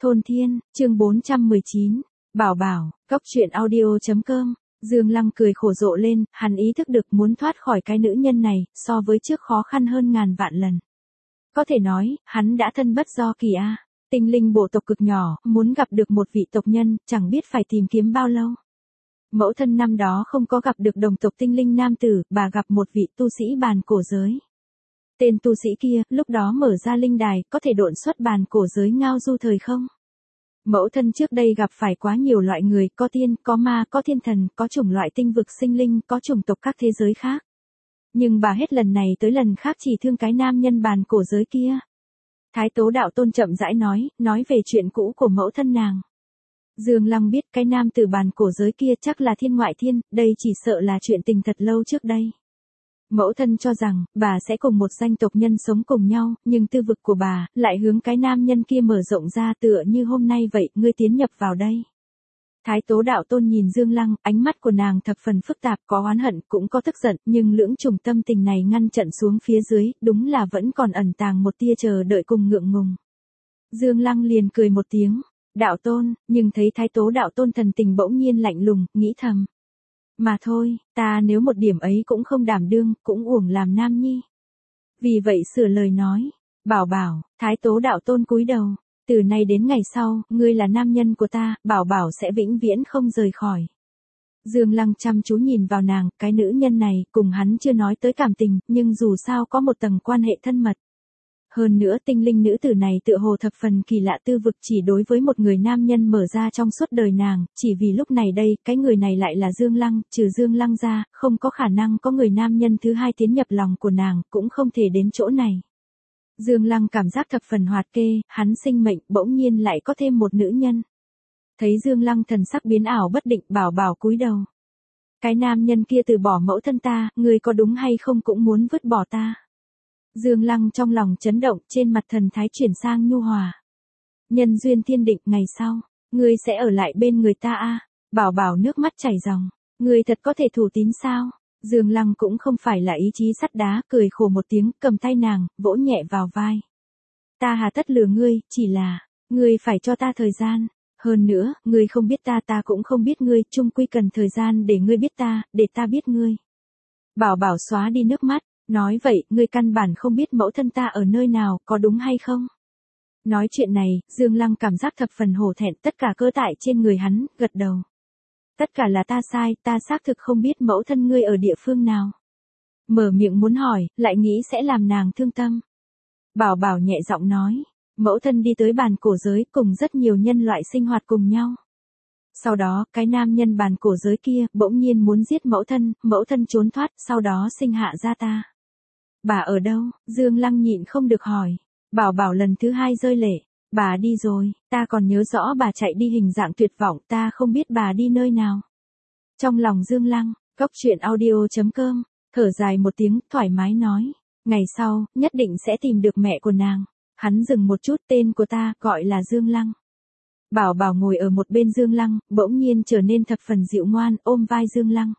Thôn Thiên, chương 419. Bảo bảo, góc truyện audio.com. Dương Lăng cười khổ rộ lên, hắn ý thức được muốn thoát khỏi cái nữ nhân này, so với trước khó khăn hơn ngàn vạn lần. Có thể nói, hắn đã thân bất do kỳ a. Tinh linh bộ tộc cực nhỏ, muốn gặp được một vị tộc nhân, chẳng biết phải tìm kiếm bao lâu. Mẫu thân năm đó không có gặp được đồng tộc tinh linh nam tử, bà gặp một vị tu sĩ bàn cổ giới. Tên tu sĩ kia, lúc đó mở ra linh đài, có thể độn xuất bàn cổ giới ngao du thời không. Mẫu thân trước đây gặp phải quá nhiều loại người, có tiên, có ma, có thiên thần, có chủng loại tinh vực sinh linh, có chủng tộc các thế giới khác. Nhưng bà hết lần này tới lần khác chỉ thương cái nam nhân bàn cổ giới kia. Thái Tố Đạo Tôn chậm rãi nói về chuyện cũ của mẫu thân nàng. Dương Lăng biết cái nam tử bàn cổ giới kia chắc là thiên ngoại thiên, đây chỉ sợ là chuyện tình thật lâu trước đây. Mẫu thân cho rằng, bà sẽ cùng một danh tộc nhân sống cùng nhau, nhưng tư vực của bà, lại hướng cái nam nhân kia mở rộng ra tựa như hôm nay vậy, ngươi tiến nhập vào đây. Thái Tố Đạo Tôn nhìn Dương Lăng, ánh mắt của nàng thập phần phức tạp, có oán hận, cũng có tức giận, nhưng lưỡng trùng tâm tình này ngăn chặn xuống phía dưới, đúng là vẫn còn ẩn tàng một tia chờ đợi cùng ngượng ngùng. Dương Lăng liền cười một tiếng, Đạo Tôn, nhưng thấy Thái Tố Đạo Tôn thần tình bỗng nhiên lạnh lùng, nghĩ thầm. Mà thôi, ta nếu một điểm ấy cũng không đảm đương, cũng uổng làm nam nhi. Vì vậy sửa lời nói, bảo bảo, Thái Tố Đạo Tôn cúi đầu, từ nay đến ngày sau, ngươi là nam nhân của ta, bảo bảo sẽ vĩnh viễn không rời khỏi. Dương Lăng chăm chú nhìn vào nàng, cái nữ nhân này, cùng hắn chưa nói tới cảm tình, nhưng dù sao có một tầng quan hệ thân mật. Hơn nữa tinh linh nữ tử này tựa hồ thập phần kỳ lạ tư vực chỉ đối với một người nam nhân mở ra trong suốt đời nàng, chỉ vì lúc này đây, cái người này lại là Dương Lăng, trừ Dương Lăng ra, không có khả năng có người nam nhân thứ hai tiến nhập lòng của nàng, cũng không thể đến chỗ này. Dương Lăng cảm giác thập phần hoạt kê, hắn sinh mệnh bỗng nhiên lại có thêm một nữ nhân. Thấy Dương Lăng thần sắc biến ảo bất định, bảo bảo cúi đầu. Cái nam nhân kia từ bỏ mẫu thân ta, ngươi có đúng hay không cũng muốn vứt bỏ ta. Dương Lăng trong lòng chấn động, trên mặt thần thái chuyển sang nhu hòa. Nhân duyên thiên định, ngày sau, ngươi sẽ ở lại bên người ta a. Bảo bảo nước mắt chảy ròng, ngươi thật có thể thủ tín sao? Dương Lăng cũng không phải là ý chí sắt đá, cười khổ một tiếng, cầm tay nàng, vỗ nhẹ vào vai. Ta hà tất lừa ngươi, chỉ là, ngươi phải cho ta thời gian. Hơn nữa, ngươi không biết ta, ta cũng không biết ngươi, chung quy cần thời gian để ngươi biết ta, để ta biết ngươi. Bảo bảo xóa đi nước mắt. Nói vậy, ngươi căn bản không biết mẫu thân ta ở nơi nào, có đúng hay không? Nói chuyện này, Dương Lăng cảm giác thập phần hổ thẹn, tất cả cơ tại trên người hắn, gật đầu. Tất cả là ta sai, ta xác thực không biết mẫu thân ngươi ở địa phương nào. Mở miệng muốn hỏi, lại nghĩ sẽ làm nàng thương tâm. Bảo bảo nhẹ giọng nói, mẫu thân đi tới bàn cổ giới cùng rất nhiều nhân loại sinh hoạt cùng nhau. Sau đó, cái nam nhân bàn cổ giới kia, bỗng nhiên muốn giết mẫu thân trốn thoát, sau đó sinh hạ ra ta. Bà ở đâu? Dương Lăng nhịn không được hỏi. Bảo bảo lần thứ hai rơi lệ. Bà đi rồi, ta còn nhớ rõ bà chạy đi hình dạng tuyệt vọng, ta không biết bà đi nơi nào. Trong lòng Dương Lăng, góc truyện audio.com, thở dài một tiếng, thoải mái nói. Ngày sau, nhất định sẽ tìm được mẹ của nàng. Hắn dừng một chút, tên của ta, gọi là Dương Lăng. Bảo bảo ngồi ở một bên Dương Lăng, bỗng nhiên trở nên thập phần dịu ngoan, ôm vai Dương Lăng.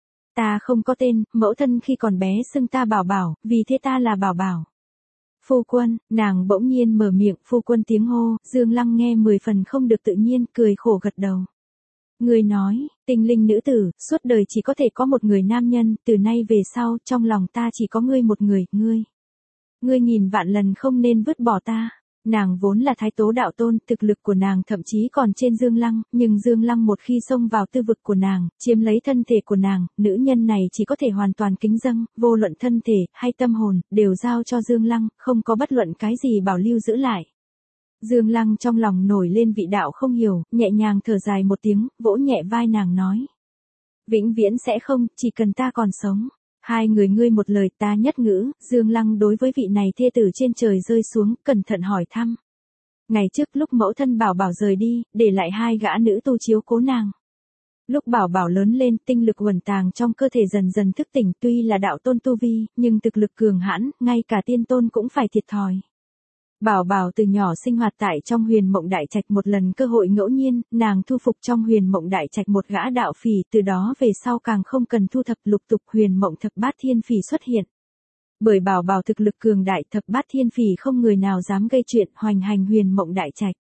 Ta không có tên, mẫu thân khi còn bé xưng ta bảo bảo, vì thế ta là bảo bảo. Phu quân, nàng bỗng nhiên mở miệng, phu quân tiếng hô, Dương Lăng nghe 10 phần không được tự nhiên, cười khổ gật đầu. Người nói, tinh linh nữ tử, suốt đời chỉ có thể có một người nam nhân, từ nay về sau, trong lòng ta chỉ có ngươi một người, ngươi. Ngươi nghìn vạn lần không nên vứt bỏ ta. Nàng vốn là Thái Tố Đạo Tôn, thực lực của nàng thậm chí còn trên Dương Lăng, nhưng Dương Lăng một khi xông vào tư vực của nàng, chiếm lấy thân thể của nàng, nữ nhân này chỉ có thể hoàn toàn kính dâng, vô luận thân thể, hay tâm hồn, đều giao cho Dương Lăng, không có bất luận cái gì bảo lưu giữ lại. Dương Lăng trong lòng nổi lên vị đạo không hiểu, nhẹ nhàng thở dài một tiếng, vỗ nhẹ vai nàng nói. Vĩnh viễn sẽ không, chỉ cần ta còn sống. Hai người ngươi một lời ta nhất ngữ, Dương Lăng đối với vị này thê tử trên trời rơi xuống, cẩn thận hỏi thăm. Ngày trước lúc mẫu thân bảo bảo rời đi, để lại hai gã nữ tu chiếu cố nàng. Lúc bảo bảo lớn lên, tinh lực uẩn tàng trong cơ thể dần dần thức tỉnh, tuy là đạo tôn tu vi, nhưng thực lực cường hãn, ngay cả tiên tôn cũng phải thiệt thòi. Bảo bảo từ nhỏ sinh hoạt tại trong Huyền Mộng Đại Trạch, một lần cơ hội ngẫu nhiên, nàng thu phục trong Huyền Mộng Đại Trạch một gã đạo phỉ, từ đó về sau càng không cần thu thập lục tục Huyền Mộng Thập Bát Thiên Phỉ xuất hiện. Bởi bảo bảo thực lực cường đại, Thập Bát Thiên Phỉ không người nào dám gây chuyện, hoành hành Huyền Mộng Đại Trạch.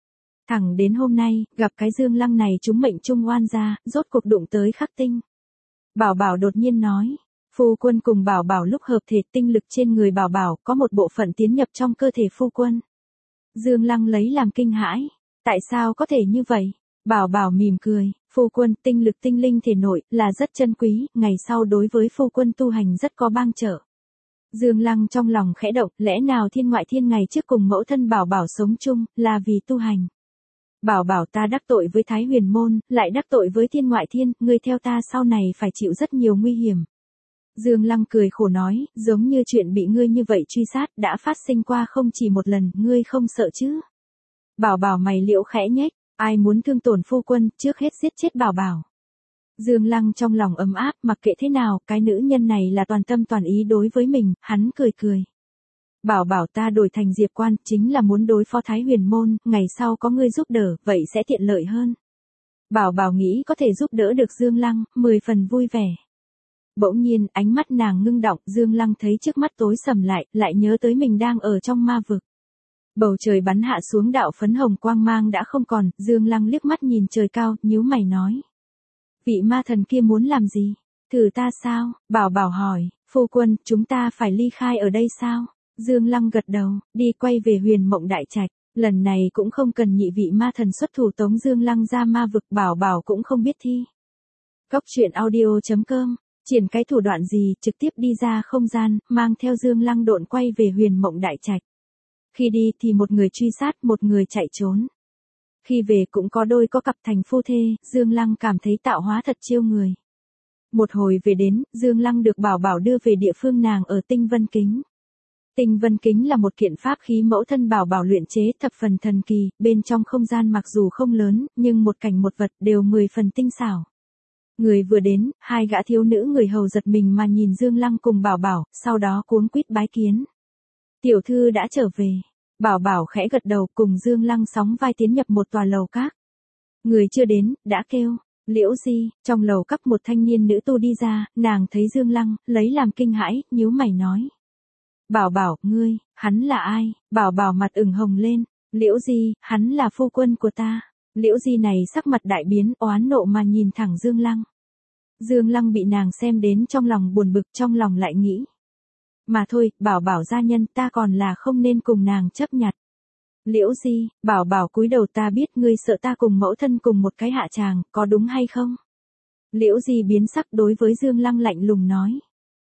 Thẳng đến hôm nay, gặp cái Dương Lăng này chúng mệnh trung oan gia, rốt cuộc đụng tới khắc tinh. Bảo Bảo đột nhiên nói, phu quân cùng Bảo Bảo lúc hợp thể tinh lực trên người Bảo Bảo có một bộ phận tiến nhập trong cơ thể phu quân. Dương Lăng lấy làm kinh hãi, tại sao có thể như vậy? Bảo Bảo mỉm cười, phu quân tinh lực tinh linh thể nội là rất chân quý, ngày sau đối với phu quân tu hành rất có bang trợ. Dương Lăng trong lòng khẽ động, lẽ nào thiên ngoại thiên ngày trước cùng mẫu thân Bảo Bảo sống chung, là vì tu hành. Bảo Bảo ta đắc tội với Thái Huyền Môn, lại đắc tội với thiên ngoại thiên, ngươi theo ta sau này phải chịu rất nhiều nguy hiểm. Dương Lăng cười khổ nói, giống như chuyện bị ngươi như vậy truy sát, đã phát sinh qua không chỉ một lần, ngươi không sợ chứ. Bảo Bảo mày liễu khẽ nhếch, ai muốn thương tổn phu quân, trước hết giết chết Bảo Bảo. Dương Lăng trong lòng ấm áp, mặc kệ thế nào, cái nữ nhân này là toàn tâm toàn ý đối với mình, hắn cười cười. Bảo Bảo ta đổi thành Diệp Quan, chính là muốn đối phó Thái Huyền Môn, ngày sau có ngươi giúp đỡ, vậy sẽ tiện lợi hơn. Bảo Bảo nghĩ có thể giúp đỡ được Dương Lăng, 10 phần vui vẻ. Bỗng nhiên, ánh mắt nàng ngưng động, Dương Lăng thấy trước mắt tối sầm lại nhớ tới mình đang ở trong ma vực. Bầu trời bắn hạ xuống đạo phấn hồng quang mang đã không còn, Dương Lăng liếc mắt nhìn trời cao, nhíu mày nói. Vị ma thần kia muốn làm gì? Thử ta sao? Bảo Bảo hỏi, phu quân, chúng ta phải ly khai ở đây sao? Dương Lăng gật đầu, đi quay về Huyền Mộng Đại Trạch, lần này cũng không cần nhị vị ma thần xuất thủ tống Dương Lăng ra ma vực, Bảo Bảo cũng không biết thi. Cốc truyện audio.com, triển cái thủ đoạn gì, trực tiếp đi ra không gian, mang theo Dương Lăng độn quay về Huyền Mộng Đại Trạch. Khi đi thì một người truy sát, một người chạy trốn. Khi về cũng có đôi có cặp thành phu thê, Dương Lăng cảm thấy tạo hóa thật chiêu người. Một hồi về đến, Dương Lăng được Bảo Bảo đưa về địa phương nàng ở Tinh Vân Kính. Tinh Vân Kính là một kiện pháp khí mẫu thân Bảo Bảo luyện chế thập phần thần kỳ, bên trong không gian mặc dù không lớn, nhưng một cảnh một vật đều 10 phần tinh xảo. Người vừa đến, hai gã thiếu nữ người hầu giật mình mà nhìn Dương Lăng cùng Bảo Bảo, sau đó cuống quýt bái kiến. Tiểu thư đã trở về. Bảo Bảo khẽ gật đầu cùng Dương Lăng sóng vai tiến nhập một tòa lầu các. Người chưa đến, đã kêu. Liễu Di, trong lầu các một thanh niên nữ tu đi ra, nàng thấy Dương Lăng, lấy làm kinh hãi, nhíu mày nói. Bảo Bảo, ngươi, hắn là ai? Bảo Bảo mặt ửng hồng lên. Liễu Di, hắn là phu quân của ta. Liễu Di này sắc mặt đại biến, oán nộ mà nhìn thẳng Dương Lăng. Dương Lăng bị nàng xem đến trong lòng buồn bực, trong lòng lại nghĩ. Mà thôi, Bảo Bảo gia nhân, ta còn là không nên cùng nàng chấp nhặt. Liễu Di, Bảo Bảo cúi đầu, ta biết ngươi sợ ta cùng mẫu thân cùng một cái hạ tràng, có đúng hay không? Liễu Di biến sắc đối với Dương Lăng lạnh lùng nói.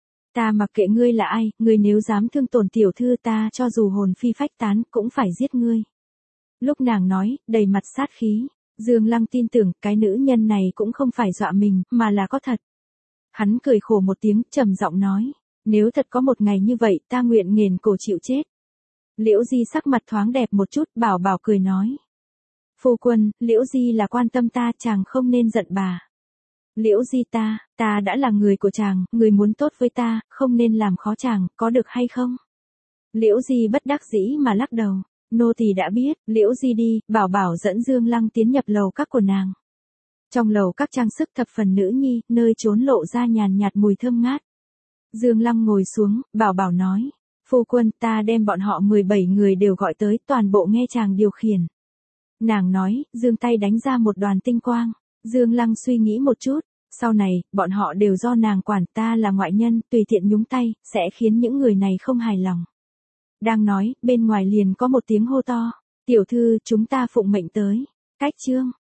Ta mặc kệ ngươi là ai, ngươi nếu dám thương tổn tiểu thư ta cho dù hồn phi phách tán, cũng phải giết ngươi. Lúc nàng nói, đầy mặt sát khí, Dương Lăng tin tưởng, cái nữ nhân này cũng không phải dọa mình, mà là có thật. Hắn cười khổ một tiếng, trầm giọng nói. Nếu thật có một ngày như vậy, ta nguyện nghền cổ chịu chết. Liễu Di sắc mặt thoáng đẹp một chút, Bảo Bảo cười nói. Phu quân, Liễu Di là quan tâm ta, chàng không nên giận bà. Liễu Di ta đã là người của chàng, người muốn tốt với ta, không nên làm khó chàng, có được hay không? Liễu Di bất đắc dĩ mà lắc đầu. Nô tỳ đã biết, Liễu Di đi, Bảo Bảo dẫn Dương Lăng tiến nhập lầu các của nàng. Trong lầu các trang sức thập phần nữ nhi, nơi trốn lộ ra nhàn nhạt mùi thơm ngát. Dương Lăng ngồi xuống, Bảo Bảo nói. Phu quân, ta đem bọn họ 17 người đều gọi tới, toàn bộ nghe chàng điều khiển. Nàng nói, dương tay đánh ra một đoàn tinh quang. Dương Lăng suy nghĩ một chút. Sau này, bọn họ đều do nàng quản, ta là ngoại nhân, tùy tiện nhúng tay, sẽ khiến những người này không hài lòng. Đang nói, bên ngoài liền có một tiếng hô to. Tiểu thư, chúng ta phụng mệnh tới. Cách chương.